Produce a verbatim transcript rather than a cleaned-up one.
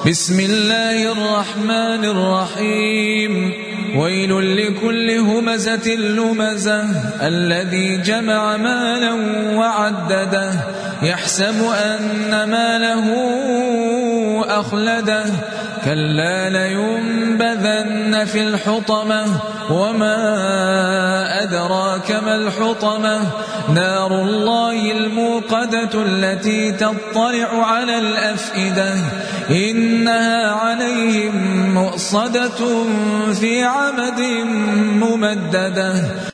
بسم الله الرحمن الرحيم ويل لكل همزة لمزة الذي جمع مالا وعدده يحسب أن ماله أخلده كلا لينبذن في الحطمة وما أدراك ما الحطمة نار الله الموقدة التي تطلع على الأفئدة إنها عليهم مؤصدة في عمد ممددة